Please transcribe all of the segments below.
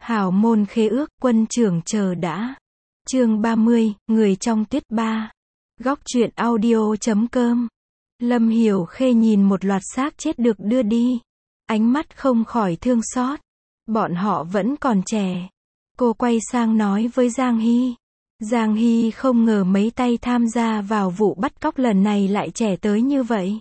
Hảo môn khế ước, quân trưởng chờ đã. Chương 30, Người trong tuyết 3. Góc truyện audio.com. Lâm Hiểu Khê nhìn một loạt xác chết được đưa đi. Ánh mắt không khỏi thương xót. Bọn họ vẫn còn trẻ. Cô quay sang nói với Giang Hy. Giang Hy không ngờ mấy tay tham gia vào vụ bắt cóc lần này lại trẻ tới như vậy.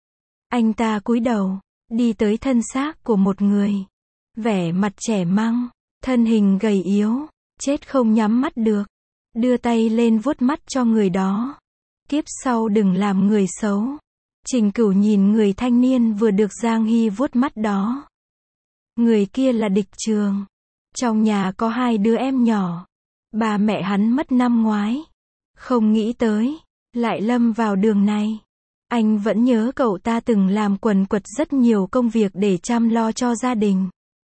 Anh ta cúi đầu, đi tới thân xác của một người. Vẻ mặt trẻ măng, thân hình gầy yếu, chết không nhắm mắt được. Đưa tay lên vuốt mắt cho người đó. Kiếp sau đừng làm người xấu. Trình Cửu nhìn người thanh niên vừa được Giang Hy vuốt mắt đó. Người kia là Địch Trường. Trong nhà có 2 đứa em nhỏ. Ba mẹ hắn mất năm ngoái. Không nghĩ tới, lại lâm vào đường này. Anh vẫn nhớ cậu ta từng làm quần quật rất nhiều công việc để chăm lo cho gia đình.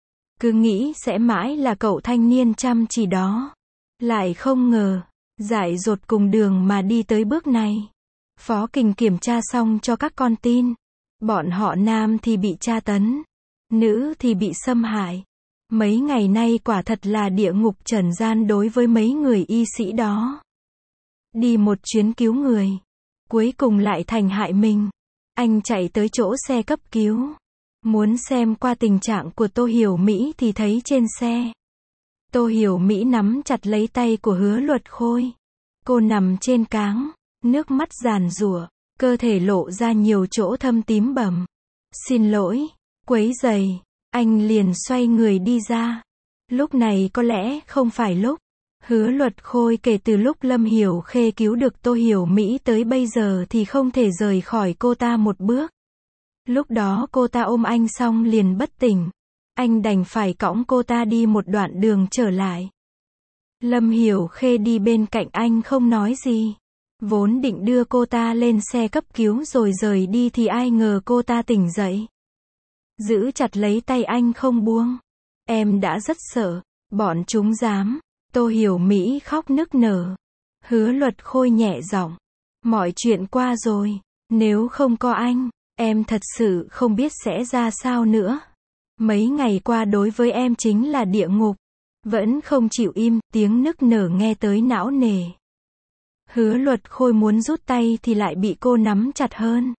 Cứ nghĩ sẽ mãi là cậu thanh niên chăm chỉ đó. Lại không ngờ, dại dột cùng đường mà đi tới bước này. Phó Kình kiểm tra xong cho các con tin. Bọn họ nam thì bị tra tấn, nữ thì bị xâm hại. Mấy ngày nay quả thật là địa ngục trần gian đối với mấy người y sĩ đó. Đi một chuyến cứu người, cuối cùng lại thành hại mình. Anh chạy tới chỗ xe cấp cứu. Muốn xem qua tình trạng của Tô Hiểu Mỹ thì thấy trên xe. Tô Hiểu Mỹ nắm chặt lấy tay của Hứa Luật Khôi. Cô nằm trên cáng, nước mắt giàn giụa, cơ thể lộ ra nhiều chỗ thâm tím bầm. Xin lỗi, quấy rầy. Anh liền xoay người đi ra. Lúc này có lẽ không phải lúc. Hứa Luật Khôi kể từ lúc Lâm Hiểu Khê cứu được Tô Hiểu Mỹ tới bây giờ thì không thể rời khỏi cô ta một bước. Lúc đó cô ta ôm anh xong liền bất tỉnh. Anh đành phải cõng cô ta đi một đoạn đường trở lại. Lâm Hiểu Khê đi bên cạnh anh không nói gì. Vốn định đưa cô ta lên xe cấp cứu rồi rời đi thì ai ngờ cô ta tỉnh dậy. Giữ chặt lấy tay anh không buông. Em đã rất sợ, bọn chúng dám. Tô Hiểu Mỹ khóc nức nở. Hứa Luật Khôi nhẹ giọng. Mọi chuyện qua rồi, nếu không có anh, em thật sự không biết sẽ ra sao nữa. Mấy ngày qua đối với em chính là địa ngục. Vẫn không chịu im, tiếng nức nở nghe tới não nề. Hứa Luật Khôi muốn rút tay thì lại bị cô nắm chặt hơn.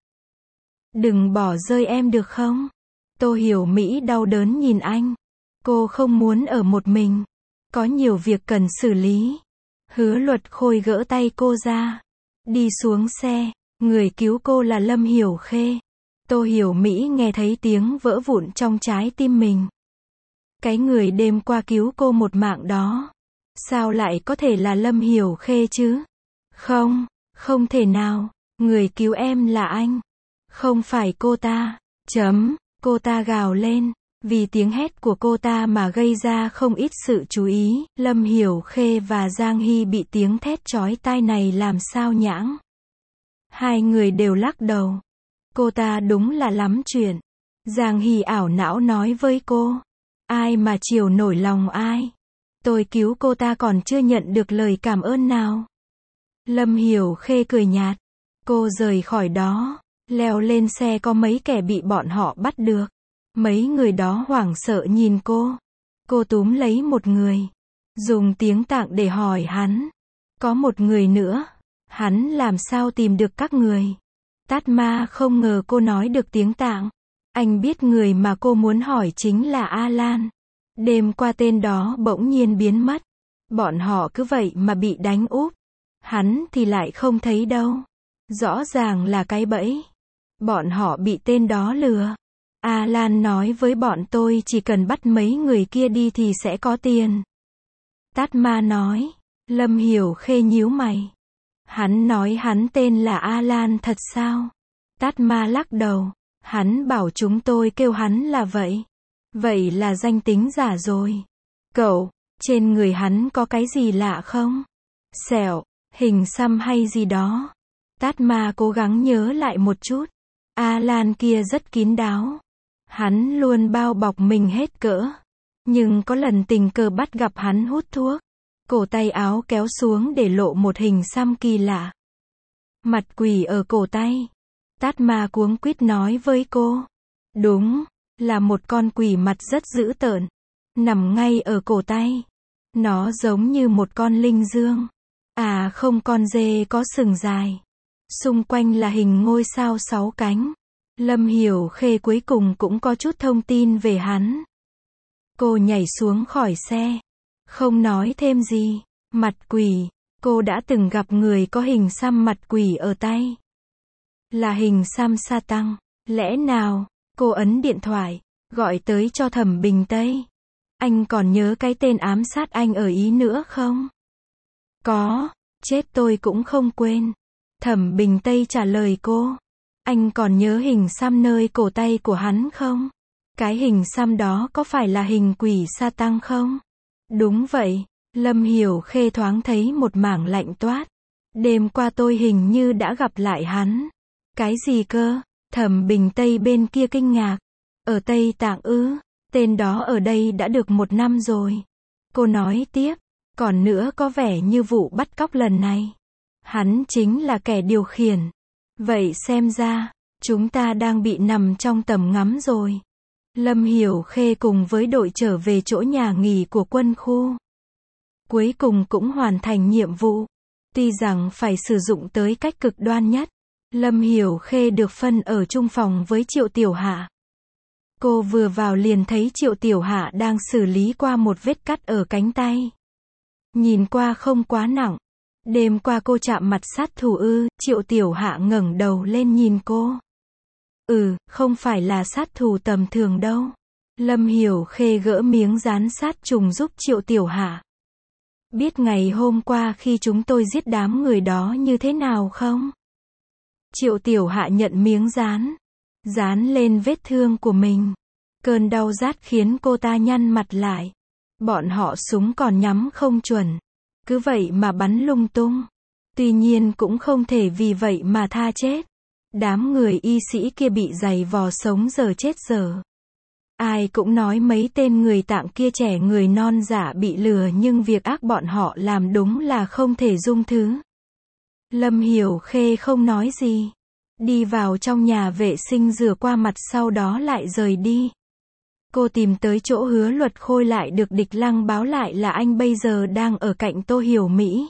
Đừng bỏ rơi em được không? Tô Hiểu Mỹ đau đớn nhìn anh. Cô không muốn ở một mình. Có nhiều việc cần xử lý. Hứa Luật Khôi gỡ tay cô ra. Đi xuống xe. Người cứu cô là Lâm Hiểu Khê. Tô Hiểu Mỹ nghe thấy tiếng vỡ vụn trong trái tim mình. Cái người đêm qua cứu cô một mạng đó. Sao lại có thể là Lâm Hiểu Khê chứ? Không, không thể nào. Người cứu em là anh. Không phải cô ta. Cô ta gào lên. Vì tiếng hét của cô ta mà gây ra không ít sự chú ý. Lâm Hiểu Khê và Giang Hy bị tiếng thét chói tai này làm sao nhãng. Hai người đều lắc đầu. Cô ta đúng là lắm chuyện. Giang Hy ảo não nói với cô. Ai mà chiều nổi lòng ai. Tôi cứu cô ta còn chưa nhận được lời cảm ơn nào. Lâm Hiểu Khê cười nhạt. Cô rời khỏi đó. Leo lên xe có mấy kẻ bị bọn họ bắt được. Mấy người đó hoảng sợ nhìn cô. Cô túm lấy một người. Dùng tiếng Tạng để hỏi hắn. Có một người nữa. Hắn làm sao tìm được các người? Tát Ma không ngờ cô nói được tiếng Tạng. Anh biết người mà cô muốn hỏi chính là Alan. Đêm qua tên đó bỗng nhiên biến mất. Bọn họ cứ vậy mà bị đánh úp. Hắn thì lại không thấy đâu. Rõ ràng là cái bẫy. Bọn họ bị tên đó lừa. Alan nói với bọn tôi chỉ cần bắt mấy người kia đi thì sẽ có tiền. Tát Ma nói. Lâm Hiểu Khê nhíu mày. Hắn nói hắn tên là Alan thật sao? Tát Ma lắc đầu. Hắn bảo chúng tôi kêu hắn là vậy. Vậy là danh tính giả rồi. Cậu, trên người hắn có cái gì lạ không? Sẹo, hình xăm hay gì đó? Tát Ma cố gắng nhớ lại một chút. Alan kia rất kín đáo. Hắn luôn bao bọc mình hết cỡ. Nhưng có lần tình cờ bắt gặp hắn hút thuốc. Cổ tay áo kéo xuống để lộ một hình xăm kỳ lạ. Mặt quỷ ở cổ tay. Tát Ma cuống quýt nói với cô. Đúng, là một con quỷ mặt rất dữ tợn. nằm ngay ở cổ tay. Nó giống như một con linh dương. À không, con dê có sừng dài. Xung quanh là hình ngôi sao 6 cánh. Lâm Hiểu Khê cuối cùng cũng có chút thông tin về hắn. Cô nhảy xuống khỏi xe. Không nói thêm gì. Mặt quỷ. Cô đã từng gặp người có hình xăm mặt quỷ ở tay. Là hình xăm sa tăng. Lẽ nào, cô ấn điện thoại, gọi tới cho Thẩm Bình Tây. Anh còn nhớ cái tên ám sát anh ở Ý nữa không? Có, chết tôi cũng không quên. Thẩm Bình Tây trả lời cô. Anh còn nhớ hình xăm nơi cổ tay của hắn không? Cái hình xăm đó có phải là hình quỷ sa tăng không? Đúng vậy, Lâm Hiểu Khê thoáng thấy một mảng lạnh toát. Đêm qua tôi hình như đã gặp lại hắn. Cái gì cơ? Thẩm Bình Tây bên kia kinh ngạc. Ở Tây Tạng ư? Tên đó ở đây đã được 1 năm rồi. Cô nói tiếp. Còn nữa, có vẻ như vụ bắt cóc lần này, hắn chính là kẻ điều khiển. Vậy xem ra, chúng ta đang bị nằm trong tầm ngắm rồi. Lâm Hiểu Khê cùng với đội trở về chỗ nhà nghỉ của quân khu. Cuối cùng cũng hoàn thành nhiệm vụ. Tuy rằng phải sử dụng tới cách cực đoan nhất. Lâm Hiểu Khê được phân ở chung phòng với Triệu Tiểu Hạ. Cô vừa vào liền thấy Triệu Tiểu Hạ đang xử lý qua một vết cắt ở cánh tay. Nhìn qua không quá nặng. Đêm qua cô chạm mặt sát thủ ư? Triệu Tiểu Hạ ngẩng đầu lên nhìn cô. Không phải là sát thủ tầm thường đâu. Lâm Hiểu Khê gỡ miếng dán sát trùng giúp Triệu Tiểu Hạ. Biết ngày hôm qua khi chúng tôi giết đám người đó như thế nào không? Triệu Tiểu Hạ nhận miếng dán. Dán lên vết thương của mình. Cơn đau rát khiến cô ta nhăn mặt lại. Bọn họ súng còn nhắm không chuẩn. Cứ vậy mà bắn lung tung. Tuy nhiên cũng không thể vì vậy mà tha chết. Đám người y sĩ kia bị giày vò sống giờ chết giờ. Ai cũng nói mấy tên người Tạng kia trẻ người non dạ bị lừa, nhưng việc ác bọn họ làm đúng là không thể dung thứ. Lâm Hiểu Khê không nói gì. Đi vào trong nhà vệ sinh rửa qua mặt, sau đó lại rời đi. Cô tìm tới chỗ Hứa Luật Khôi, lại được Địch Lăng báo lại là anh bây giờ đang ở cạnh Tô Hiểu Mỹ.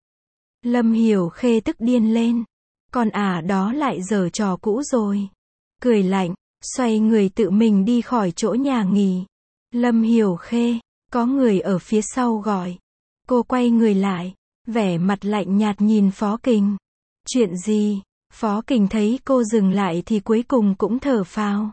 Lâm Hiểu Khê tức điên lên. Con đó lại giở trò cũ rồi. Cười lạnh, xoay người tự mình đi khỏi chỗ nhà nghỉ. Lâm Hiểu Khê, có người ở phía sau gọi. Cô quay người lại, vẻ mặt lạnh nhạt nhìn Phó Kình. Chuyện gì? Phó Kình thấy cô dừng lại thì cuối cùng cũng thở phào.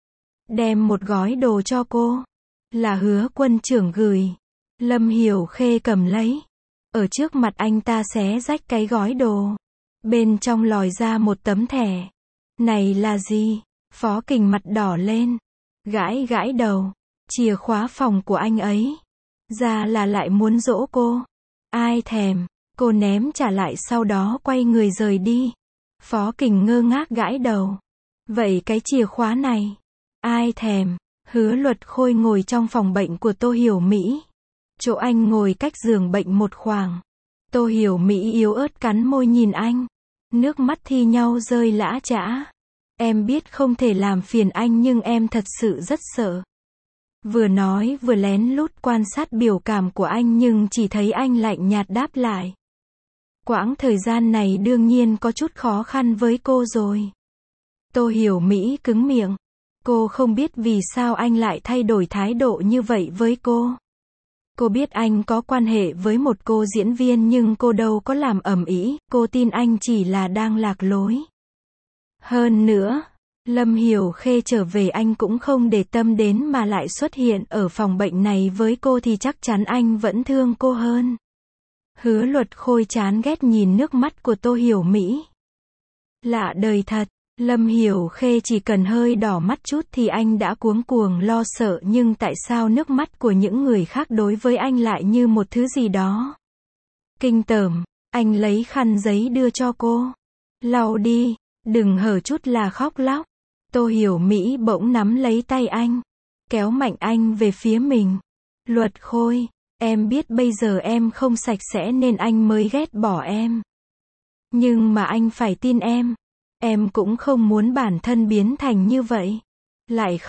Đem một gói đồ cho cô. Là Hứa quân trưởng gửi. Lâm Hiểu Khê cầm lấy. Ở trước mặt anh ta xé rách cái gói đồ. Bên trong lòi ra một tấm thẻ. Này là gì? Phó Kình mặt đỏ lên. Gãi gãi đầu. Chìa khóa phòng của anh ấy. Ra là lại muốn dỗ cô. Ai thèm. Cô ném trả lại, sau đó quay người rời đi. Phó Kình ngơ ngác gãi đầu. Vậy cái chìa khóa này? Ai thèm. Hứa Luật Khôi ngồi trong phòng bệnh của Tô Hiểu Mỹ. Chỗ anh ngồi cách giường bệnh một khoảng. Tô Hiểu Mỹ yếu ớt cắn môi nhìn anh. Nước mắt thi nhau rơi lã chã. Em biết không thể làm phiền anh, nhưng em thật sự rất sợ. Vừa nói vừa lén lút quan sát biểu cảm của anh, nhưng chỉ thấy anh lạnh nhạt đáp lại. Quãng thời gian này đương nhiên có chút khó khăn với cô rồi. Tô Hiểu Mỹ cứng miệng. Cô không biết vì sao anh lại thay đổi thái độ như vậy với cô. Cô biết anh có quan hệ với một cô diễn viên, nhưng cô đâu có làm ầm ĩ, cô tin anh chỉ là đang lạc lối. Hơn nữa, Lâm Hiểu Khê trở về anh cũng không để tâm đến mà lại xuất hiện ở phòng bệnh này với cô thì chắc chắn anh vẫn thương cô hơn. Hứa Luật Khôi chán ghét nhìn nước mắt của Tô Hiểu Mỹ. Lạ đời thật, Lâm Hiểu Khê chỉ cần hơi đỏ mắt chút thì anh đã cuống cuồng lo sợ, nhưng tại sao nước mắt của những người khác đối với anh lại như một thứ gì đó kinh tởm. Anh lấy khăn giấy đưa cho cô. Lau đi, đừng hở chút là khóc lóc. Tô Hiểu Mỹ bỗng nắm lấy tay anh, kéo mạnh anh về phía mình. Luật Khôi, em biết bây giờ em không sạch sẽ nên anh mới ghét bỏ em. Nhưng mà anh phải tin em cũng không muốn bản thân biến thành như vậy. Lại khóc,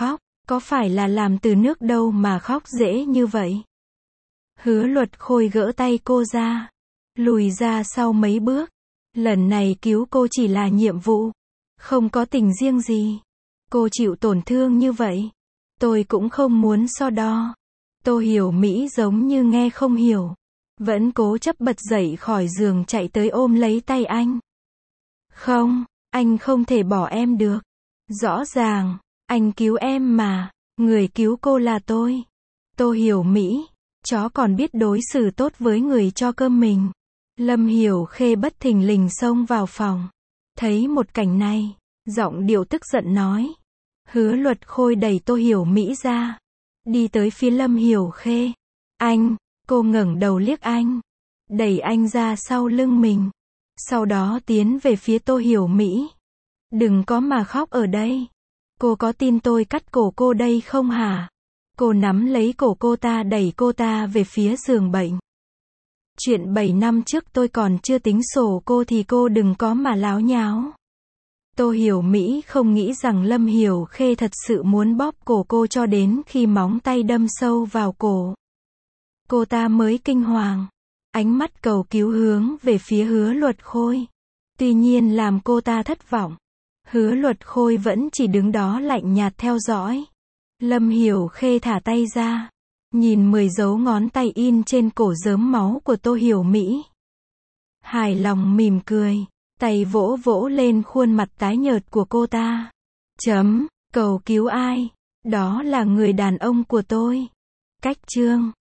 Có phải là làm từ nước đâu mà khóc dễ như vậy? Hứa Luật Khôi gỡ tay cô ra, lùi ra sau mấy bước. Lần này cứu cô chỉ là nhiệm vụ, không có tình riêng gì. Cô chịu tổn thương như vậy, tôi cũng không muốn so đo. Tô Hiểu Mỹ giống như nghe không hiểu, vẫn cố chấp bật dậy khỏi giường chạy tới ôm lấy tay anh. Không, anh không thể bỏ em được. Rõ ràng, anh cứu em mà, người cứu cô là tôi. Tô Hiểu Mỹ, chó còn biết đối xử tốt với người cho cơm mình. Lâm Hiểu Khê bất thình lình xông vào phòng. Thấy một cảnh này, giọng điệu tức giận nói. Hứa Luật Khôi đẩy Tô Hiểu Mỹ ra, đi tới phía Lâm Hiểu Khê. Anh, cô ngẩng đầu liếc anh, đẩy anh ra sau lưng mình. Sau đó tiến về phía Tô Hiểu Mỹ. Đừng có mà khóc ở đây. Cô có tin tôi cắt cổ cô đây không hả? Cô nắm lấy cổ cô ta đẩy cô ta về phía giường bệnh. Chuyện 7 năm trước tôi còn chưa tính sổ cô thì cô đừng có mà láo nháo. Tô Hiểu Mỹ không nghĩ rằng Lâm Hiểu Khê thật sự muốn bóp cổ cô cho đến khi móng tay đâm sâu vào cổ. Cô ta mới kinh hoàng, ánh mắt cầu cứu hướng về phía Hứa Luật Khôi. Tuy nhiên làm cô ta thất vọng. Hứa Luật Khôi vẫn chỉ đứng đó lạnh nhạt theo dõi. Lâm Hiểu Khê thả tay ra, nhìn 10 dấu ngón tay in trên cổ rớm máu của Tô Hiểu Mỹ. Hài lòng mỉm cười, tay vỗ vỗ lên khuôn mặt tái nhợt của cô ta. Cầu cứu ai? Đó là người đàn ông của tôi. Cách chương